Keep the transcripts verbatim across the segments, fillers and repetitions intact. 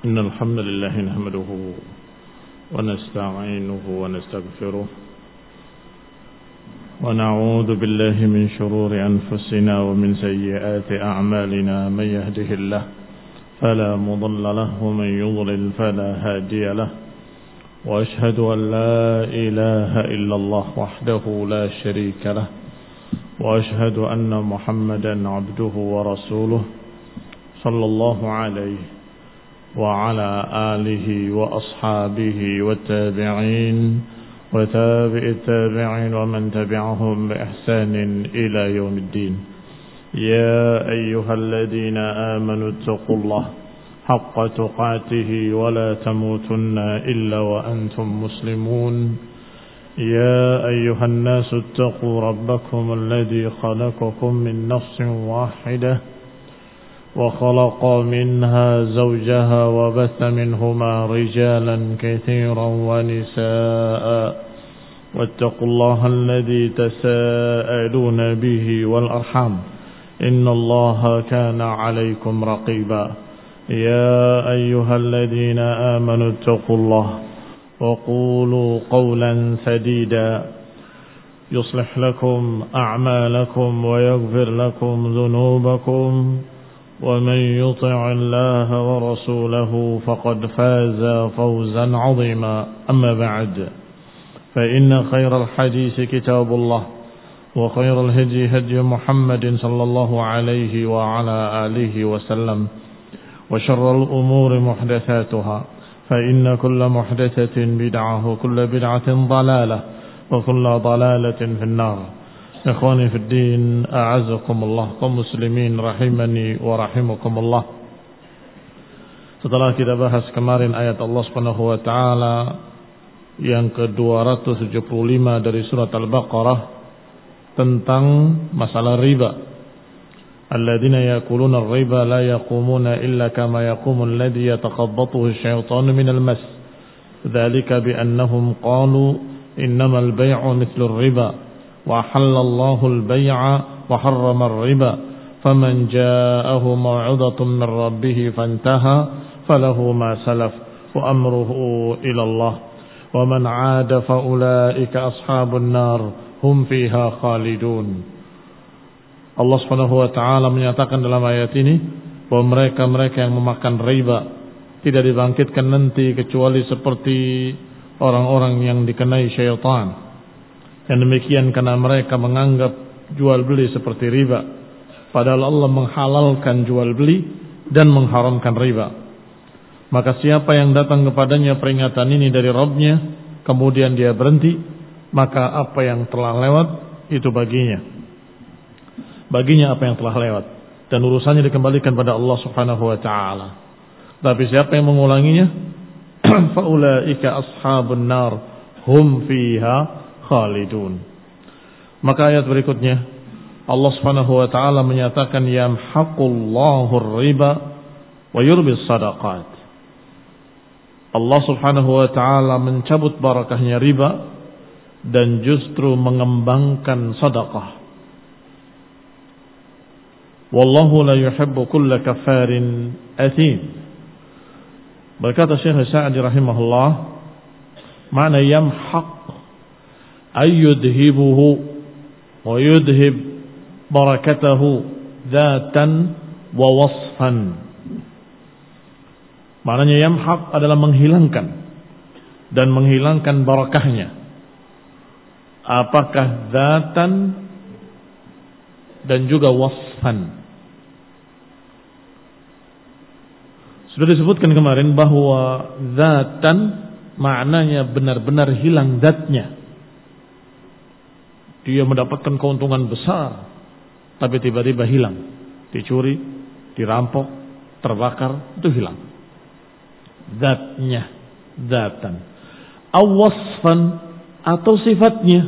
إن الحمد لله نحمده ونستعينه ونستغفره ونعوذ بالله من شرور أنفسنا ومن سيئات أعمالنا. من يهده الله فلا مضل له ومن يضلل فلا هادي له، وأشهد أن لا إله إلا الله وحده لا شريك له، وأشهد أن محمدا عبده ورسوله صلى الله عليه وعلى آله وأصحابه والتابعين وتابع التابعين ومن تبعهم بإحسان إلى يوم الدين. يا أيها الذين آمنوا اتقوا الله حق تقاته ولا تموتن إلا وأنتم مسلمون. يا أيها الناس اتقوا ربكم الذي خلقكم من نفس واحدة وخلق منها زوجها وبث منهما رجالا كثيرا ونساء، واتقوا الله الذي تساءلون به والأرحام إن الله كان عليكم رقيبا. يا أيها الذين آمنوا اتقوا الله وقولوا قولا سديدا يصلح لكم أعمالكم ويغفر لكم ذنوبكم، ومن يطع الله ورسوله فقد فاز فوزا عظيما. أما بعد، فإن خير الحديث كتاب الله، وخير الهدي هدي محمد صلى الله عليه وعلى آله وسلم، وشر الأمور محدثاتها، فإن كل محدثة بدعة وكل بدعة ضلالة وكل ضلالة في النار. Ikhwani fi din, a'azzakumullah, kaum muslimin rahimani wa rahimakumullah. Setelah kita bahas kemarin ayat Allah Subhanahu wa taala yang ke dua ratus tujuh puluh lima dari surat Al-Baqarah tentang masalah riba. Alladzina yakuluna ar-riba la yaqumuna illa kama yaqumu alladhi yatakhabbathu asy-syaitanu minal mas. Dzalika bi annahum qalu innamal bay'u mithlu ar-riba وَحَلَّ اللَّهُ الْبَيْعَ وَحَرَّمَ الرِّبَا فَمَنْ جَاءَهُ مَوْعِظَةٌ مِّن رَّبِّهِ فَانْتَهَى فَلَهُ مَا سَلَفَ وَأَمْرُهُ إِلَى اللَّهِ وَمَنْ عَادَ فَأُولَئِكَ أَصْحَابُ النَّارِ هُمْ فِيهَا خَالِدُونَ. Allah Subhanahu wa taala menyatakan dalam ayat ini bahwa mereka-mereka yang memakan riba tidak dibangkitkan nanti kecuali seperti orang-orang yang dikenai syaitan. Yang demikian karena mereka menganggap jual beli seperti riba, padahal Allah menghalalkan jual beli dan mengharamkan riba. Maka siapa yang datang kepadanya peringatan ini dari Rabbnya, kemudian dia berhenti, maka apa yang telah lewat itu baginya. Baginya apa yang telah lewat, dan urusannya dikembalikan pada Allah Subhanahu wa taala. Tapi siapa yang mengulanginya, faulaika ashabun nar hum fiha khalidun. Maka ayat berikutnya Allah Subhanahu wa taala menyatakan yamhaqullahu ar-riba wa yurbis sadaqat. Allah Subhanahu wa taala mencabut barakahnya riba dan justru mengembangkan sedekah. Wallahu la yuhibbu kulla kafarin athim. Berkata Syekh Sa'di rahimahullah, makna yamhaq ayyudhibuhu wa yudhib barakatahu dzatan wa wasfan. Maknanya yamhaq adalah menghilangkan dan menghilangkan barakahnya. Apakah dzatan dan juga wasfan. Sudah disebutkan kemarin bahwa dzatan maknanya benar-benar hilang zatnya. Dia mendapatkan keuntungan besar, tapi tiba-tiba hilang. Dicuri, dirampok, terbakar, itu hilang. Zatnya, zatan. Awasfan atau sifatnya.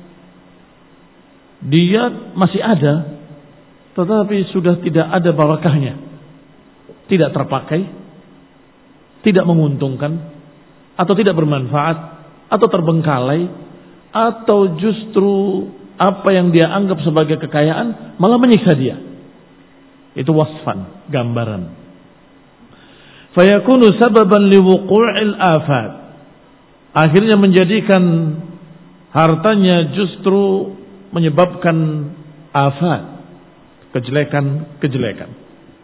Dia masih ada, tetapi sudah tidak ada barakahnya. Tidak terpakai, tidak menguntungkan, atau tidak bermanfaat, atau terbengkalai, atau justru apa yang dia anggap sebagai kekayaan malah menyiksa dia. Itu wasfan, gambaran. fayakunu sababan liwuqu'il afat. Akhirnya menjadikan hartanya justru menyebabkan afat, kejelekan-kejelekan.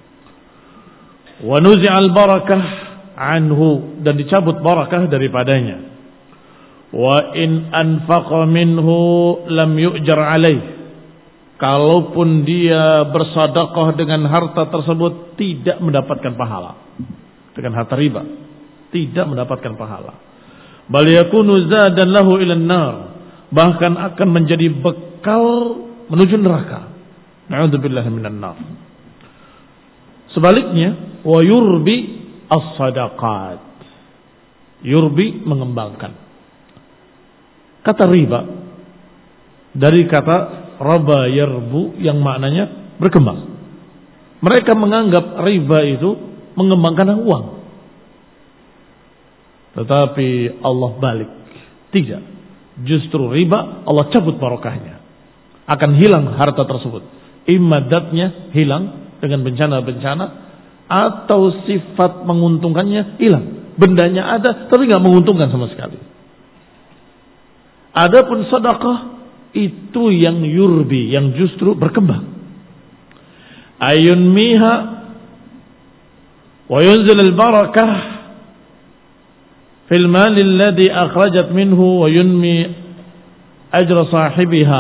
Wa nuzi'al barakah anhu, dan dicabut barakah daripadanya. Wa in anfaqa minhu lam yu'jar alaih. Kalaupun dia bersedekah dengan harta tersebut tidak mendapatkan pahala. Dengan harta riba tidak mendapatkan pahala. Bal yakunu zadan lahu ilan nar, bahkan akan menjadi bekal menuju neraka. Na'udzubillah minan nar. Sebaliknya, wa yurbi as-sadaqat. Yurbi mengembangkan. Kata riba dari kata raba yarbu yang maknanya berkembang. Mereka menganggap riba itu mengembangkan uang. Tetapi Allah balik. Tidak. Justru riba Allah cabut barokahnya. Akan hilang harta tersebut. Imadatnya hilang dengan bencana-bencana, atau sifat menguntungkannya hilang. Bendanya ada tapi nggak menguntungkan sama sekali. Adapun sedekah itu yang yurbi, yang justru berkembang. Ayun miha wa yunzil al-barakah fil mali alladhi akhrajat minhu wa yunmi ajra sahibiha.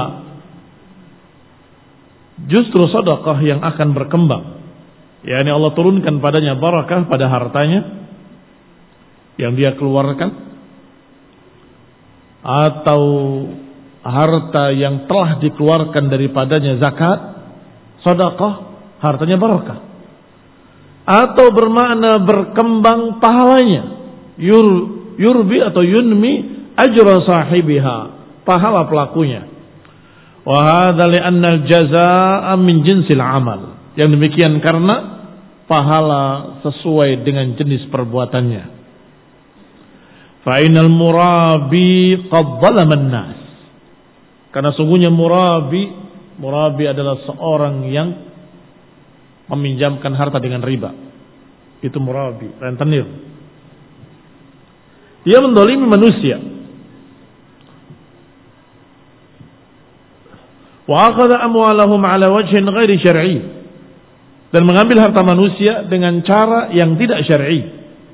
Justru sedekah yang akan berkembang, yakni Allah turunkan padanya barakah pada hartanya yang dia keluarkan, atau harta yang telah dikeluarkan daripadanya zakat, sedekah, hartanya barakah. Atau bermakna berkembang pahalanya, Yur, yurbi atau yunmi ajra sahibiha, pahala pelakunya. Wa hadza li'anna al-jazaa'a min jinsil amal. Yang demikian karena pahala sesuai dengan jenis perbuatannya. Fa innal murabi qad zalama an-nas. Karena sungguhnya murabi, murabi adalah seorang yang meminjamkan harta dengan riba. Itu murabi, rentenir. Dia mendolimi manusia. Wa akhadha amwalahum ala wajhin ghairi syar'i, dan mengambil harta manusia dengan cara yang tidak syar'i.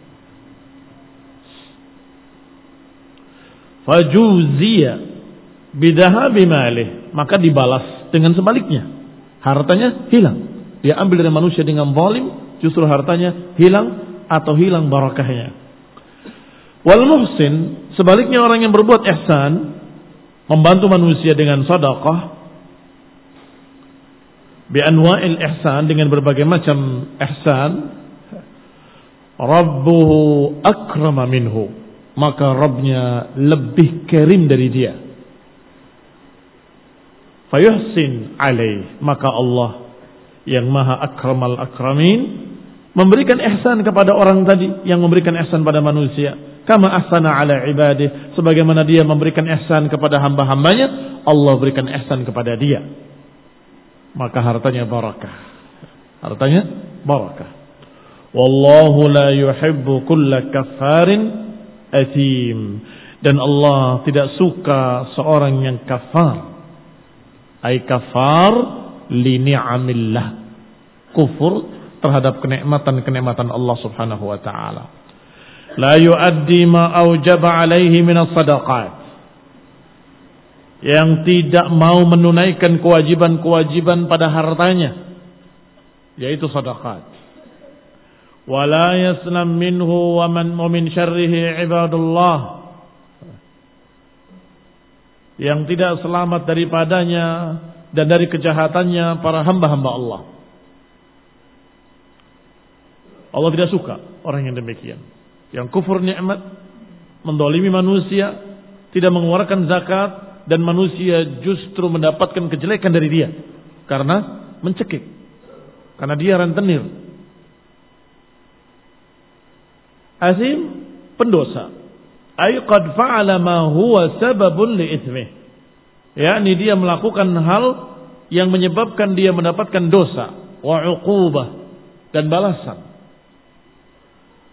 Fajuziya bidahabi malih, maka dibalas dengan sebaliknya. Hartanya hilang. Dia ambil dari manusia dengan zalim, justru hartanya hilang atau hilang barakahnya. Wal muhsin, sebaliknya orang yang berbuat ihsan, membantu manusia dengan sedekah, bi anwa'il ihsan, dengan berbagai macam ihsan, rabbuhu akrama minhu, maka Rabbnya lebih karim dari dia. Fayuhsin alaih, maka Allah yang maha akramal akramin memberikan ihsan kepada orang tadi yang memberikan ihsan pada manusia. Kama ahsana ala ibadih, sebagaimana dia memberikan ihsan kepada hamba-hambanya, Allah berikan ihsan kepada dia. Maka hartanya barakah. Hartanya barakah. Wallahu la yuhibbu kulla kaffarin athim. Dan Allah tidak suka seorang yang kafar. Ay kafar li ni'amillah. Kufur terhadap kenikmatan-kenikmatan Allah Subhanahu wa taala. La yuaddi ma aujaba alaihi minas sadaqat, yang tidak mau menunaikan kewajiban-kewajiban pada hartanya, yaitu sedekah. Wala yaslam minhu wa man min syarrihi ibadullah, yang tidak selamat daripadanya dan dari kejahatannya para hamba-hamba Allah. Allah tidak suka orang yang demikian, yang kufur nikmat, mendolimi manusia, tidak mengeluarkan zakat, dan manusia justru mendapatkan kejelekan dari dia karena mencekik, karena dia rentenir. Azim, pendosa. Ay qad fa'ala ma huwa sababun li itsmih, yakni dia melakukan hal yang menyebabkan dia mendapatkan dosa, wa uqubah, dan balasan.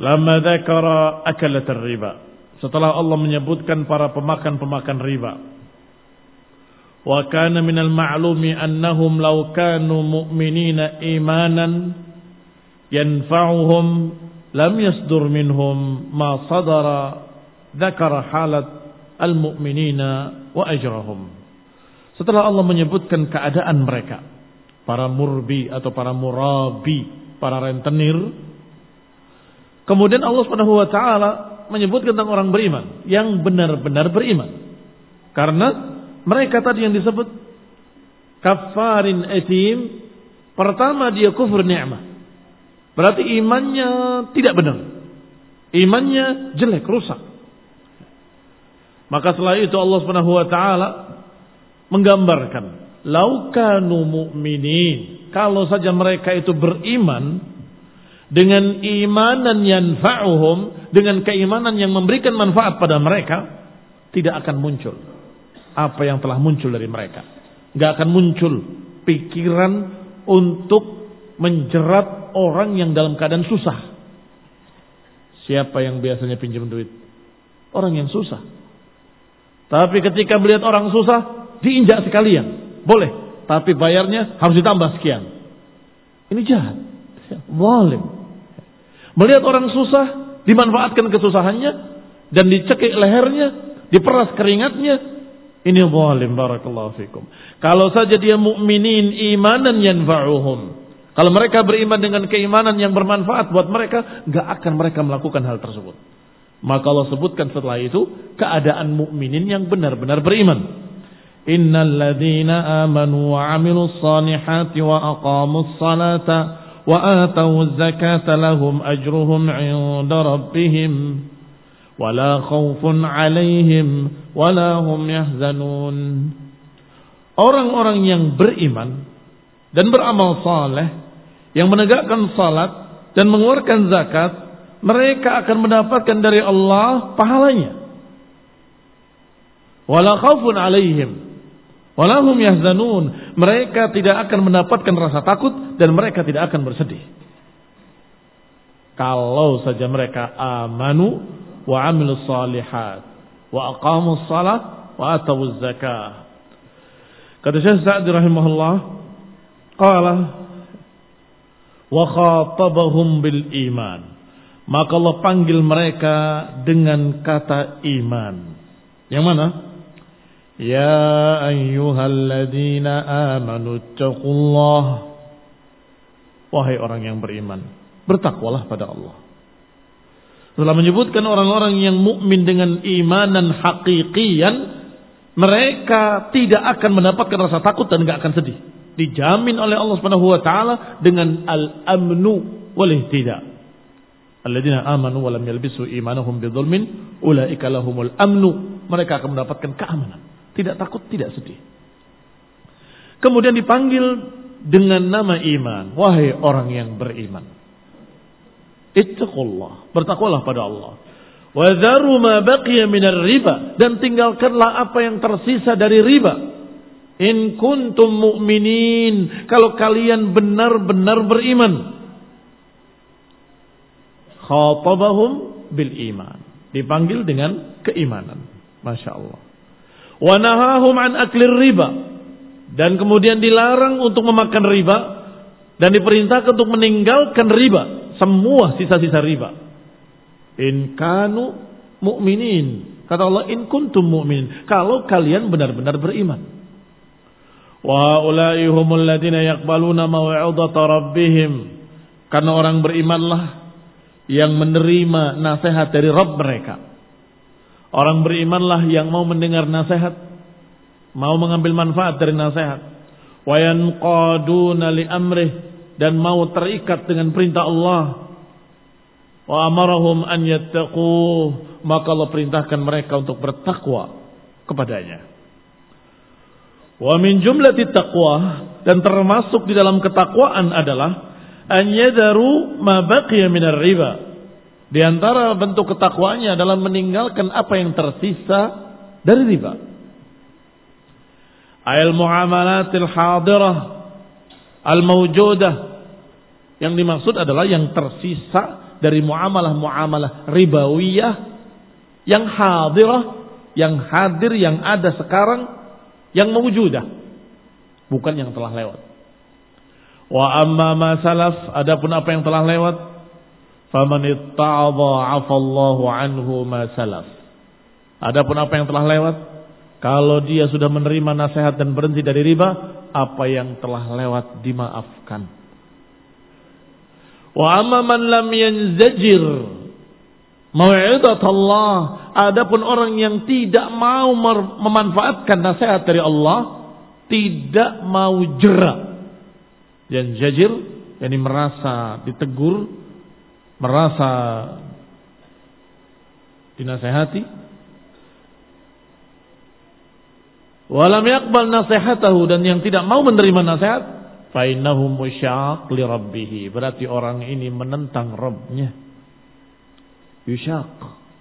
Lama dzakara akalat riba. Setelah Allah menyebutkan para pemakan-pemakan riba. Wa kana minal ma'lumi annahum law kanu mu'minina imanan yanfa'uhum lam yasdur minhum ma sadara dzakara halat al-mu'minina wa ajrahum. Setelah Allah menyebutkan keadaan mereka, para murbi atau para murabi, para rentenir, kemudian Allah Subhanahu wa taala menyebut tentang orang beriman yang benar-benar beriman. Karena mereka tadi yang disebut kafarin etim, pertama dia kufur ni'mah. Berarti imannya tidak benar. Imannya jelek, rusak. Maka setelah itu Allah Subhanahu wa taala menggambarkan, "Lau kanu mu'minin." Kalau saja mereka itu beriman dengan imanan yanfa'uhum, dengan keimanan yang memberikan manfaat pada mereka, tidak akan muncul apa yang telah muncul dari mereka. Gak akan muncul pikiran untuk menjerat orang yang dalam keadaan susah. Siapa yang biasanya pinjam duit? Orang yang susah. Tapi ketika melihat orang susah, diinjak sekalian. Boleh, tapi bayarnya harus ditambah sekian. Ini jahat, zalim. Melihat orang susah, dimanfaatkan kesusahannya dan dicekik lehernya, diperas keringatnya. Ini zalim, barakallahu fikum. Kalau saja dia mukminin imanan yanfa'uhum. Kalau mereka beriman dengan keimanan yang bermanfaat buat mereka, enggak akan mereka melakukan hal tersebut. Maka Allah sebutkan setelah itu keadaan mukminin yang benar-benar beriman. Innal ladzina amanu wa 'amilus salihati wa aqamus salata wa atawuz zakata lahum ajruhum 'inda rabbihim wala khaufun 'alaihim wala hum yahzanun. Orang-orang yang beriman dan beramal saleh, yang menegakkan salat dan mengeluarkan zakat, mereka akan mendapatkan dari Allah pahalanya. Wala khaufun 'alaihim wala hum yahzanun. Mereka tidak akan mendapatkan rasa takut dan mereka tidak akan bersedih. Kalau saja mereka amanu wa 'amilus shalihat wa aqamus shalah wa atawuz zakah. Kata Syekh Sa'di rahimahullah, qala wa khatabahum bil iman. Maka Allah panggil mereka dengan kata iman. Yang mana? Ya ayyuhalladzina amanu taqullah. Wahai orang yang beriman, bertakwalah pada Allah. Setelah menyebutkan orang-orang yang mukmin dengan imanan hakikian, mereka tidak akan mendapatkan rasa takut dan tidak akan sedih. Dijamin oleh Allah Subhanahu wa taala dengan al-amnu wal ihtida. Alladzina amanu wa lam yalbisu imanahum bidzulmin ulaika lahumul amnu. Mereka akan mendapatkan keamanan. Tidak takut, tidak sedih. Kemudian dipanggil dengan nama iman. Wahai orang yang beriman, ittaqullah, bertakwalah pada Allah. Wa dharu ma baqiya minar riba, dan tinggalkanlah apa yang tersisa dari riba. In kuntum mu'minin, kalau kalian benar-benar beriman. Khatabahum bil iman, dipanggil dengan keimanan. Masya Allah. Wa nahahum an aklir riba, dan kemudian dilarang untuk memakan riba dan diperintahkan untuk meninggalkan riba, semua sisa-sisa riba. In kanu mu'minin, kata Allah, in kuntum mu'minin, kalau kalian benar-benar beriman. Wa ulai humul ladina yaqbaluna maw'idata rabbihim, karena orang berimanlah yang menerima nasihat dari Rabb mereka. Orang berimanlah yang mau mendengar nasihat, mau mengambil manfaat dari nasihat. Wa yanqaduna li amrih, dan mau terikat dengan perintah Allah. Wa amarahum an yattaquh, maka Allah perintahkan mereka untuk bertakwa kepadanya. Wa min jumlati taqwa, dan termasuk di dalam ketakwaan adalah an yadharu ma baqiya minar riba. Di antara bentuk ketakwaannya adalah meninggalkan apa yang tersisa dari riba. Al muamalatil hadirah al mawjudah, yang dimaksud adalah yang tersisa dari muamalah-muamalah ribawiyah yang hadirah, yang hadir, yang ada sekarang, yang mewujudah, bukan yang telah lewat. Wa amma ma salaf, adapun apa yang telah lewat, faman itta'adha 'afallahu anhu ma salaf. Adapun apa yang telah lewat, kalau dia sudah menerima nasihat dan berhenti dari riba, apa yang telah lewat dimaafkan. Wa amma man lam yanzajir mau'idat Allah, adapun orang yang tidak mau memanfaatkan nasihat dari Allah, tidak mau jera. Dan jajir, yakni merasa ditegur, merasa dinasehati. Walam yaqbal nasihatahu, dan yang tidak mau menerima nasihat, fa innahu musyaq li rabbih, berarti orang ini menentang Rabbnya. Yusyaq,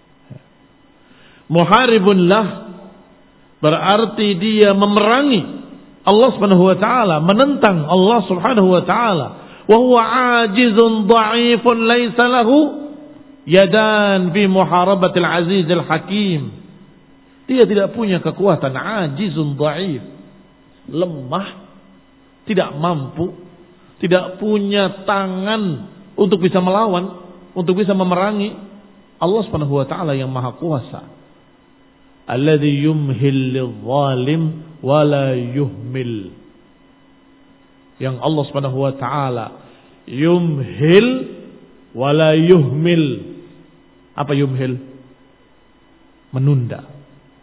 muharibun lah, berarti dia memerangi Allah Subhanahu wa taala, menentang Allah Subhanahu wa taala. Wa huwa ajizun dha'ifun laisa lahu yadan fi muharabatil azizil hakim. Dia tidak punya kekuatan, ajizun dha'if, lemah, tidak mampu, tidak punya tangan untuk bisa melawan, untuk bisa memerangi Allah Subhanahu wa taala yang maha kuasa. Alladzi yumhil lidh-dhalim wa la yuhmil. Yang Allah Subhanahu wa taala yumhil wa la yuhmil. Apa yumhil? Menunda.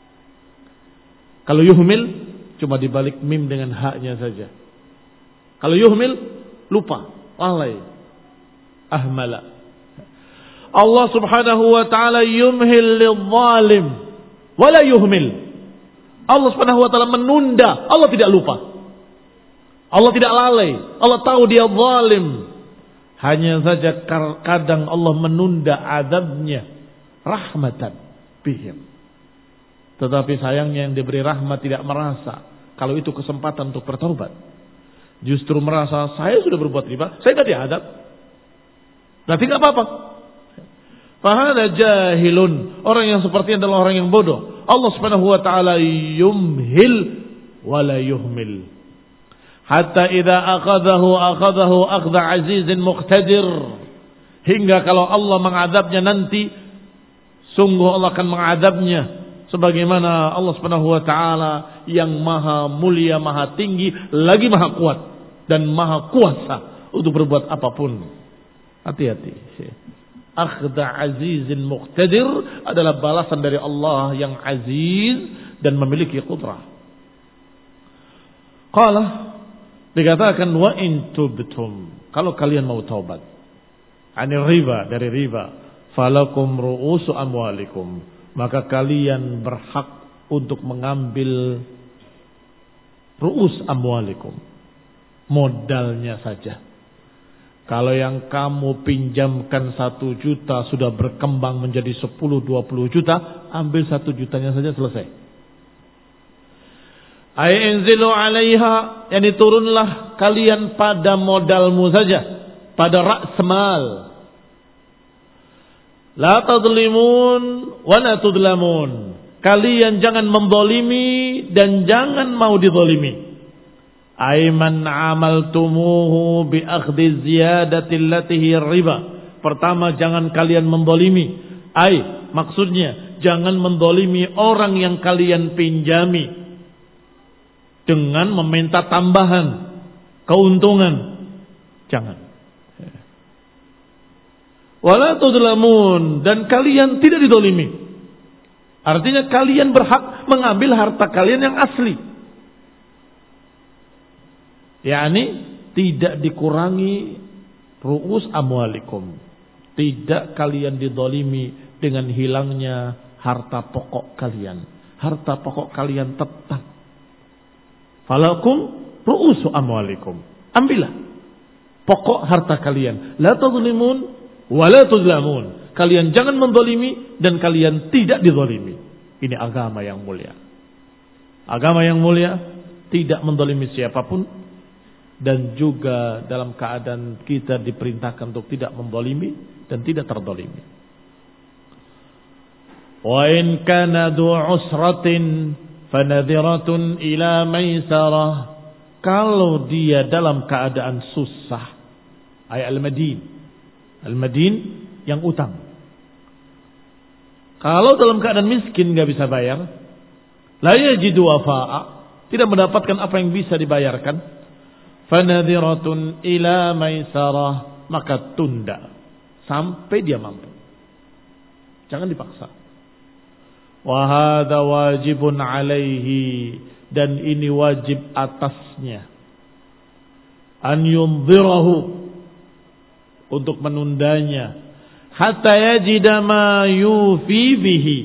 Kalau yuhmil cuma dibalik mim dengan haknya saja. Kalau yuhmil lupa, lalai, ahmala. Allah Subhanahu wa taala yumhil lidh-dhalim wala yuhmil. Allah Subhanahu wa taala menunda, Allah tidak lupa. Allah tidak lalai, Allah tahu dia zalim. Hanya saja kadang Allah menunda azabnya rahmatan bihim. Tetapi sayangnya yang diberi rahmat tidak merasa kalau itu kesempatan untuk bertobat. Justru merasa saya sudah berbuat riba, saya tidak diadab. Berarti enggak apa-apa. Fahada jahilun, orang yang seperti ini adalah orang yang bodoh. Allah Subhanahu wa taala yumhil wa la yuhmil. Hatta idza akhadahu akhadahu akhdha azizin muqtadir. Hingga kalau Allah mengadabnya nanti, sungguh Allah akan mengadabnya sebagaimana Allah Subhanahu wa taala yang maha mulia, maha tinggi, lagi maha kuat dan maha kuasa untuk berbuat apapun. Hati-hati. Akhda azizin muqtadir adalah balasan dari Allah yang aziz dan memiliki qudrah. Qala, dikatakan wa in tubtum, kalau kalian mau taubat anir riba, dari riba, falakum ru'usu amwalikum, maka kalian berhak untuk mengambil ru'us amwalikum, modalnya saja. Kalau yang kamu pinjamkan satu juta sudah berkembang menjadi sepuluh dua puluh juta, ambil satu jutanya saja, selesai. Ay inzilu alaiha, yani turunlah kalian pada modalmu saja, pada ra'smal. La tadlimun wa la tudlamun. Kalian jangan mendolimi dan jangan mau didolimi. Aiman amaltumuhu bi akhdhi ziyadati allati riba. Pertama, jangan kalian mendolimi. Ai, maksudnya jangan mendolimi orang yang kalian pinjami dengan meminta tambahan keuntungan. Jangan. Wala tudlamun, dan kalian tidak didolimi. Artinya kalian berhak mengambil harta kalian yang asli. yakni tidak dikurangi ru'us amwalikum, tidak kalian didolimi dengan hilangnya harta pokok kalian. Harta pokok kalian tetap. Falakum ru'usu amwalikum, ambillah pokok harta kalian. La tadlimun wa la tudlamun, kalian jangan mendolimi dan kalian tidak didolimi. Ini agama yang mulia. Agama yang mulia tidak mendolimi siapapun, dan juga dalam keadaan kita diperintahkan untuk tidak mendolimi dan tidak terdolimi. Wa in kana du usratin fanadhiratun ila maisarah. Kalau dia dalam keadaan susah, ay al-madin, al-madin yang utang. Kalau dalam keadaan miskin nggak bisa bayar, la yajidu wafa'a, tidak mendapatkan apa yang bisa dibayarkan, fanadhiratun ila maisarah, maka tunda sampai dia mampu. Jangan dipaksa. Wa hadza wajibun alaihi, dan ini wajib atasnya, an yundhirahu, untuk menundanya, hatta yajida ma yufi bihi,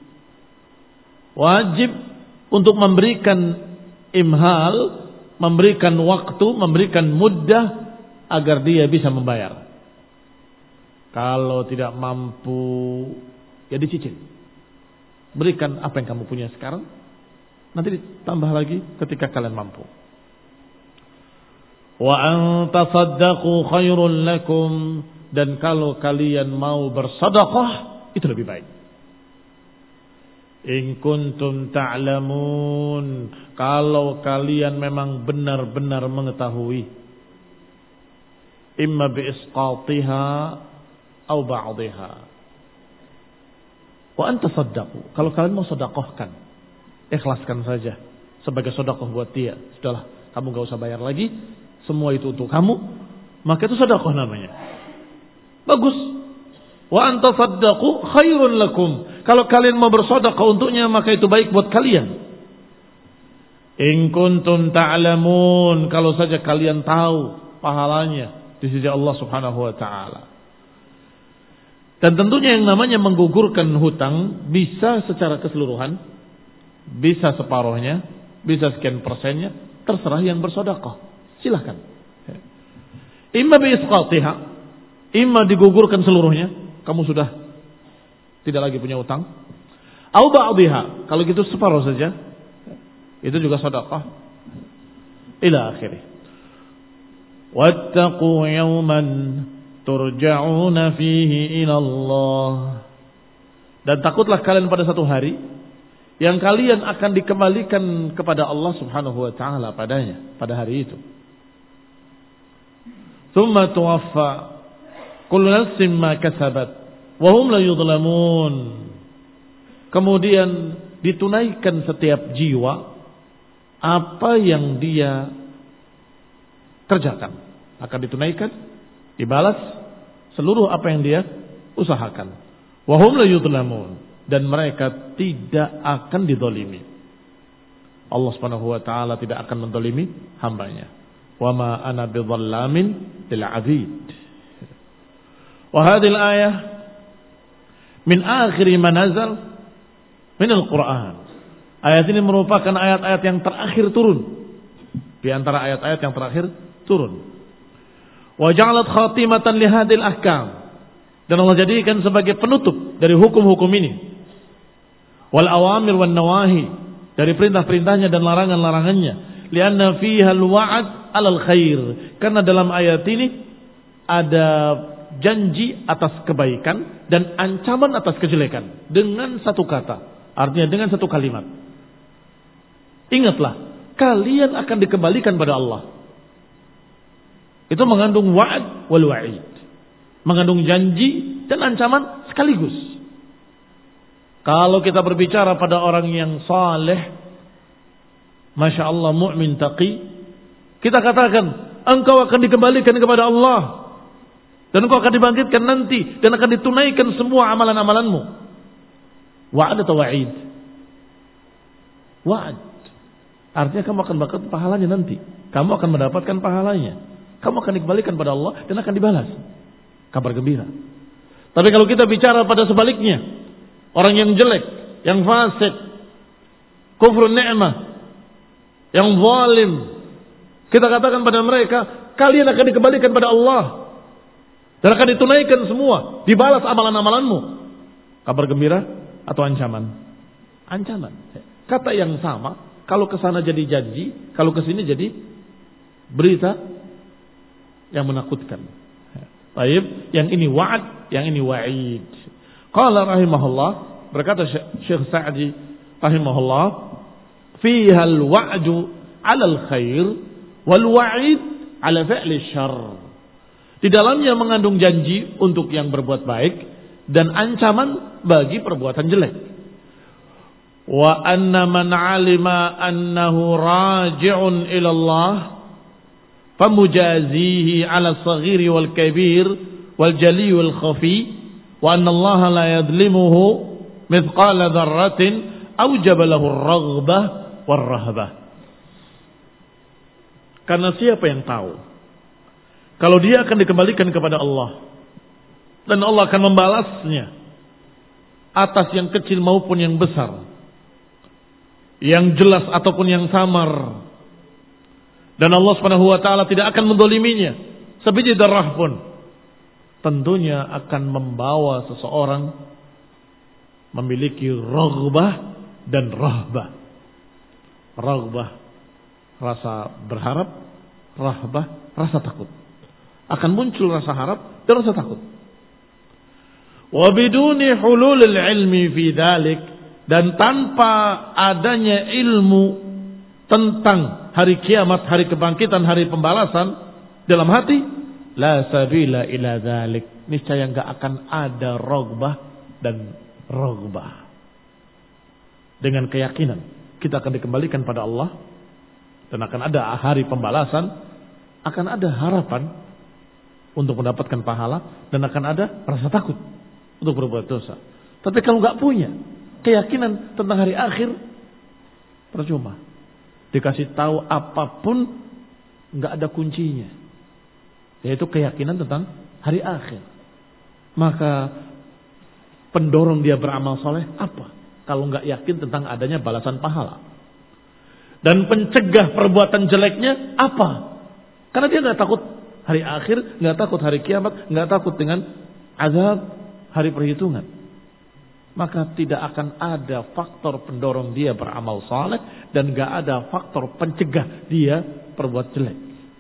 wajib untuk memberikan imhal, memberikan waktu, memberikan muddah agar dia bisa membayar. Kalau tidak mampu, ya dicicil. Berikan apa yang kamu punya sekarang, nanti ditambah lagi ketika kalian mampu. Wa an tasaddaqu khairul lakum, dan kalau kalian mau bersedekah itu lebih baik. In kuntum ta'lamun, kalau kalian memang benar-benar mengetahui, imma bi isqatiha aw ba'dihha. Wa an tasaddaqu, kalau kalian mau sedekahkan, ikhlaskan saja sebagai sedekah buat dia. Sudahlah, kamu gak usah bayar lagi, semua itu untuk kamu, maka itu sedekah namanya. Bagus. Wa an tasaddaqu khairun lakum, kalau kalian mau bersedekah untuknya, maka itu baik buat kalian. In kuntum ta'lamun, kalau saja kalian tahu pahalanya di sisi Allah Subhanahu wa taala. Dan tentunya yang namanya menggugurkan hutang bisa secara keseluruhan, bisa separuhnya, bisa sekian persennya, terserah yang bersedekah. Silakan. Imma bi isqatiha, imma digugurkan seluruhnya, kamu sudah tidak lagi punya utang. Au ba'dihha, kalau gitu separuh saja, itu juga sedekah. Ila akhirih. Wattaqu yawman turja'una fihi ila Allah. Dan takutlah kalian pada satu hari yang kalian akan dikembalikan kepada Allah Subhanahu wa taala padanya, pada hari itu. Tsumma tuwaffa kullu nafsin ma kasabat wa hum la yudhlamun. Kemudian ditunaikan setiap jiwa apa yang dia kerjakan, akan ditunaikan, dibalas seluruh apa yang dia usahakan. Wa hum la yudhlamun, dan mereka tidak akan dizalimi. Allah Subhanahu wa taala tidak akan menzalimi hambanya. Wa ma ana bidzallamin lil 'abid. Wa hadhihi al-ayah min akhir ma nazal min al-Qur'an. Ayat ini merupakan ayat-ayat yang terakhir turun di antara ayat-ayat yang terakhir turun. Wa ja'alat khatimatan li hadhil ahkam, dan Allah jadikan sebagai penutup dari hukum-hukum ini. Wal awamir wan nawahi, dari perintah-perintahnya dan larangan-larangannya. Lianna fiha al-wa'd 'alal khair, karena dalam ayat ini ada janji atas kebaikan dan ancaman atas kejelekan dengan satu kata, artinya dengan satu kalimat. Ingatlah, kalian akan dikembalikan pada Allah. Itu mengandung wa'ad wal wa'id, mengandung janji dan ancaman sekaligus. Kalau kita berbicara pada orang yang saleh, masya Allah, mu'min taqi, kita katakan engkau akan dikembalikan kepada Allah dan engkau akan dibangkitkan nanti dan akan ditunaikan semua amalan-amalanmu. Wa'ad atau wa'id? Wa'ad, artinya kamu akan mendapatkan pahalanya nanti. Kamu akan mendapatkan pahalanya. Kamu akan dikembalikan pada Allah dan akan dibalas. Kabar gembira. Tapi kalau kita bicara pada sebaliknya, orang yang jelek, yang fasik, kufrun ni'mah, yang zalim, kita katakan pada mereka, kalian akan dikembalikan pada Allah dan akan ditunaikan semua, dibalas amalan-amalanmu. Kabar gembira atau ancaman? Ancaman. Kata yang sama, kalau ke sana jadi janji, kalau ke sini jadi berita yang menakutkan. Baik, yang ini wa'ad, yang ini wa'id. Qala rahimahullah, berkata Syekh Sa'di rahimahullah, fiha al-wa'du 'ala al-khair wal wa'id 'ala fi'li syarr. Di dalamnya mengandung janji untuk yang berbuat baik dan ancaman bagi perbuatan jelek. Wa anna man 'alima annahu raji'un ila Allah famujazihi 'ala as-saghir wal kabir wal jali wal khafi wa anna Allah la yadlimuhu mithqala dzarratin awjaba lahu ar-raghbah war-rahbah. Karena siapa yang tahu kalau dia akan dikembalikan kepada Allah dan Allah akan membalasnya atas yang kecil maupun yang besar, yang jelas ataupun yang samar, dan Allah Subhanahu wa taala tidak akan mendoliminya sebiji darah pun, tentunya akan membawa seseorang memiliki raghbah dan rahbah. Raghbah rasa berharap, rahbah rasa takut. Akan muncul rasa harap dan rasa takut. Wa biduni hululil ilmi fi dzalik, dan tanpa adanya ilmu tentang hari kiamat, hari kebangkitan, hari pembalasan dalam hati, la sabila ila dzalik, niscaya enggak akan ada raghbah dan raghbah. Dengan keyakinan kita akan dikembalikan pada Allah dan akan ada hari pembalasan, akan ada harapan untuk mendapatkan pahala dan akan ada rasa takut untuk berbuat dosa. Tapi kalau nggak punya keyakinan tentang hari akhir, percuma. Dikasih tahu apapun nggak ada kuncinya, yaitu keyakinan tentang hari akhir. Maka pendorong dia beramal soleh apa? Kalau nggak yakin tentang adanya balasan pahala. Dan pencegah perbuatan jeleknya apa? Karena dia nggak takut hari akhir, nggak takut hari kiamat, nggak takut dengan azab hari perhitungan. Maka tidak akan ada faktor pendorong dia beramal saleh dan nggak ada faktor pencegah dia berbuat jelek.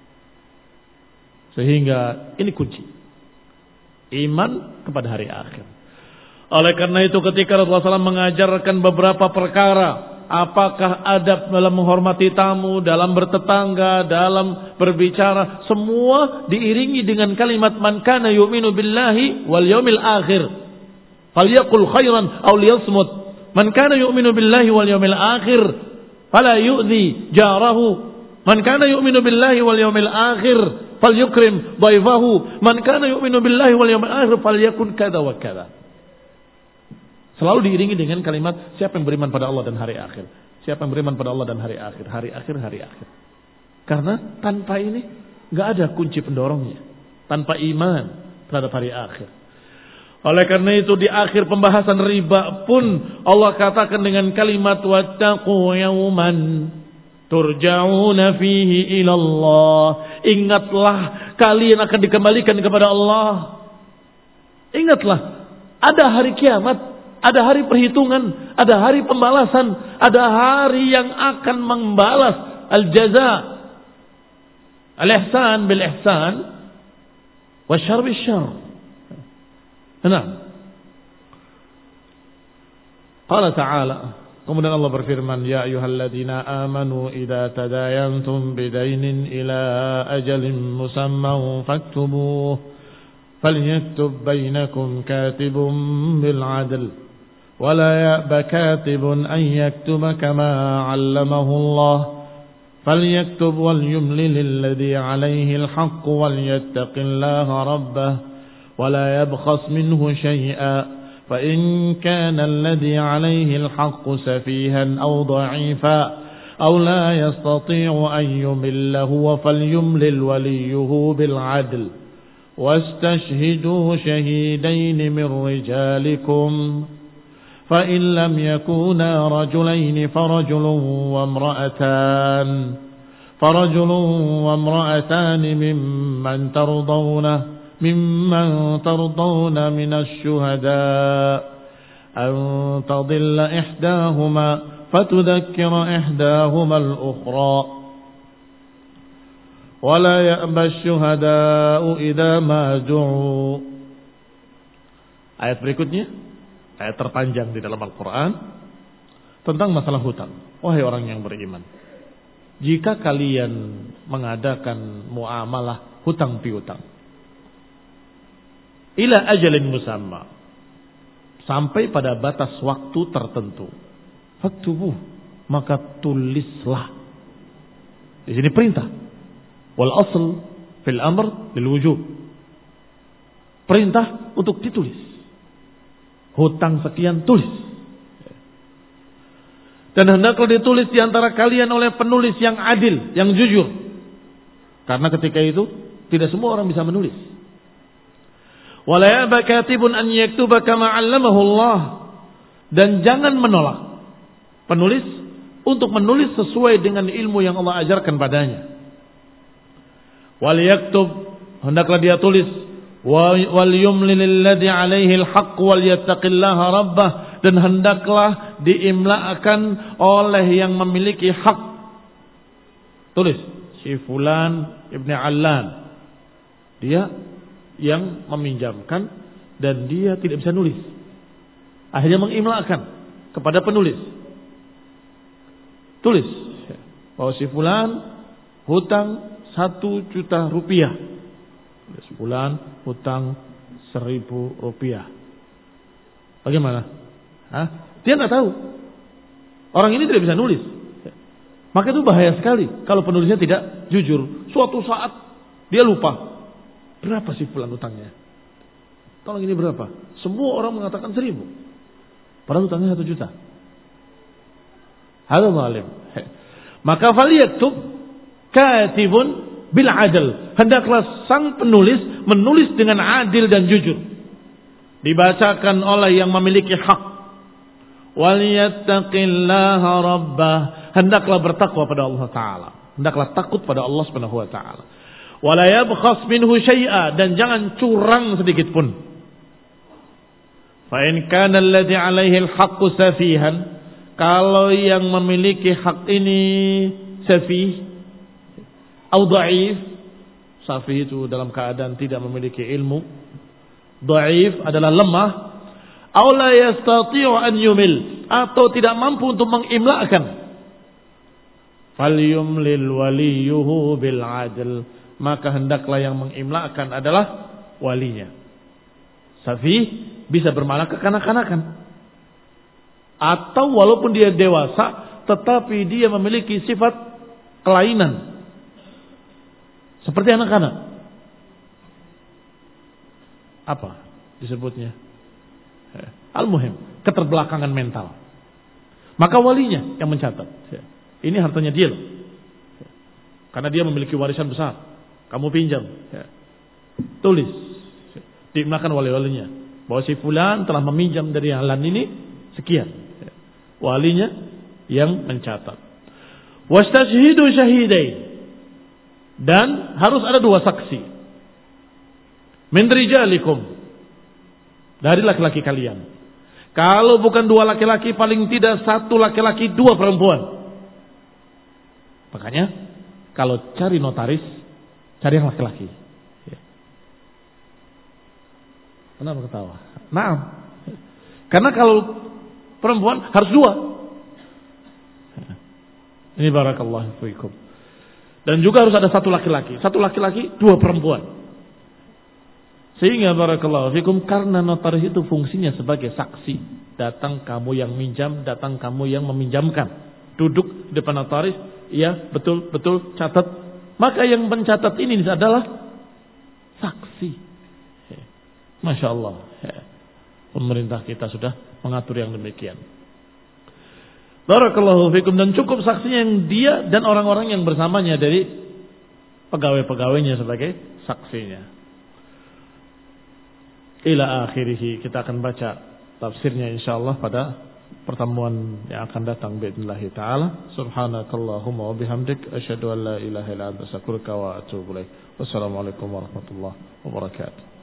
Sehingga ini kunci iman kepada hari akhir. Oleh karena itu ketika Rasulullah shallallahu alaihi wasallam mengajarkan beberapa perkara, apakah adab dalam menghormati tamu, dalam bertetangga, dalam berbicara, semua diiringi dengan kalimat man kana yu'minu billahi wal yaumil akhir falyaqul khairan aw liyasmut. Man kana yu'minu billahi wal yaumil akhir fala yu'dhi jarahu. Man kana yu'minu billahi wal yaumil akhir falyukrim dhaifahu. Man kana yu'minu billahi wal yaumil akhir falyakun kadza wa kadza. Selalu diiringi dengan kalimat siapa yang beriman pada Allah dan hari akhir. Siapa yang beriman pada Allah dan hari akhir. Hari akhir, hari akhir. Karena tanpa ini nggak ada kunci pendorongnya. Tanpa iman terhadap hari akhir. Oleh karena itu di akhir pembahasan riba pun Allah katakan dengan kalimat wattaqu yawman turja'una fihi ila Allah. Ingatlah kalian akan dikembalikan kepada Allah. Ingatlah ada hari kiamat. Ada hari perhitungan, ada hari pembalasan, ada hari yang akan membalas al-jaza, al-ihsan bil-ihsan, wa syarr bil-syarr. Nah, qala ta'ala, kemudian Allah berfirman, ya ayyuhalladzina amanu idza tadayantum bidainin ila ajalin musamman faktubuh falyaktub bainakum katibun bil 'adl ولا يأب كاتب أن يكتب كما علمه الله فليكتب وليملل الذي عليه الحق وليتق الله ربه ولا يبخس منه شيئا فإن كان الذي عليه الحق سفيها أو ضعيفا أو لا يستطيع أن يمل هو فليملل وليه بالعدل واستشهدوا شهيدين من رجالكم فإن لم يكونا رجلين فرجل وامرأتان فرجل وامرأتان ممن ترضون ممن ترضون من الشهداء أن تضل إحداهما فتذكر إحداهما الأخرى wa la ya'ba asy-syuhada'u idza ma du'u. Ayat berikutnya, ayat terpanjang di dalam Al-Qur'an tentang masalah hutang. Wahai orang yang beriman, jika kalian mengadakan muamalah hutang piutang ila ajalin musamma, sampai pada batas waktu tertentu, faktubuh, maka tulislah. Di sini perintah. Wal asl fil amr lil wujub. Perintah untuk ditulis. Hutang sekian tulis. Dan hendaklah ditulis di antara kalian oleh penulis yang adil, yang jujur. Karena ketika itu tidak semua orang bisa menulis. Wala ya'ba katibun an yaktuba kama 'allamahu Allah. Dan jangan menolak penulis untuk menulis sesuai dengan ilmu yang Allah ajarkan padanya. Wal yaktub, hendaklah dia tulis, wal yumlil alladhi 'alaihi al-haqq wal yattaqillaha rabbah, dan hendaklah diimla'kan oleh yang memiliki hak. Tulis, si fulan ibni Allan, dia yang meminjamkan dan dia tidak bisa nulis. Akhirnya mengimla'kan kepada penulis. Tulis bahwa si fulan hutang satu juta rupiah. Si fulan hutang seribu rupiah. Bagaimana? Hah? Dia nggak tahu. Orang ini tidak bisa nulis. Maka itu bahaya sekali kalau penulisnya tidak jujur. Suatu saat dia lupa. Berapa sih fulan hutangnya? Tolong ini berapa? Semua orang mengatakan seribu. Padahal hutangnya satu juta. Hada zalim. Maka falyaktub katibun bil adl. Hendaklah sang penulis menulis dengan adil dan jujur. Dibacakan oleh yang memiliki hak. Wal yattaqillaha rabbah. Hendaklah bertakwa pada Allah Ta'ala. Hendaklah takut pada Allah Subhanahu wa Ta'ala. Wala yabkhas minhu syai'a, dan jangan curang sedikit pun. Fa in kana alladhi 'alaihi al-haqqu safihan, kalau yang memiliki hak ini safih atau dhaif. Safih itu dalam keadaan tidak memiliki ilmu, dhaif adalah lemah, aw la yastati'u an yumil, atau tidak mampu untuk mengimla'kan, falyumlil waliyuhu bil 'adl, maka hendaklah yang mengimla'kan adalah walinya. Safih bisa bermakna kekanak-kanakan, atau walaupun dia dewasa tetapi dia memiliki sifat kelainan seperti anak-anak. Apa disebutnya? Al-muhim, keterbelakangan mental. Maka walinya yang mencatat. Ini hartanya dia loh. Karena dia memiliki warisan besar. Kamu pinjam, ya. Tulis, diimla'kan wali-walinya bahwa si fulan telah meminjam dari Alan ini sekian. Ya. Walinya yang mencatat. Wastashhidu syahidain, dan harus ada dua saksi. Min rijalikum, dari laki-laki kalian. Kalau bukan dua laki-laki, paling tidak satu laki-laki, dua perempuan. Makanya kalau cari notaris, cari yang laki-laki. Ya. Kenapa ketawa? Nah, karena kalau perempuan harus dua. Ini barakallahu fiikum. Dan juga harus ada satu laki-laki, satu laki-laki, dua perempuan. Sehingga barakallahu fiikum, karena notaris itu fungsinya sebagai saksi. Datang kamu yang minjam, datang kamu yang meminjamkan. Duduk di depan notaris, iya betul betul catat. Maka yang mencatat ini adalah saksi. Masya Allah. Pemerintah kita sudah mengatur yang demikian. Barakallahu fikum, dan cukup saksinya yang dia dan orang-orang yang bersamanya dari pegawai-pegawainya sebagai saksinya. Ila akhirih, kita akan baca tafsirnya insyaallah pada pertemuan yang akan datang biidznillah taala. Subhanakallahumma wa bihamdik asyhadu an la ilaha illa anta astaghfiruka wa atubu ilaik. Wassalamualaikum warahmatullahi wabarakatuh.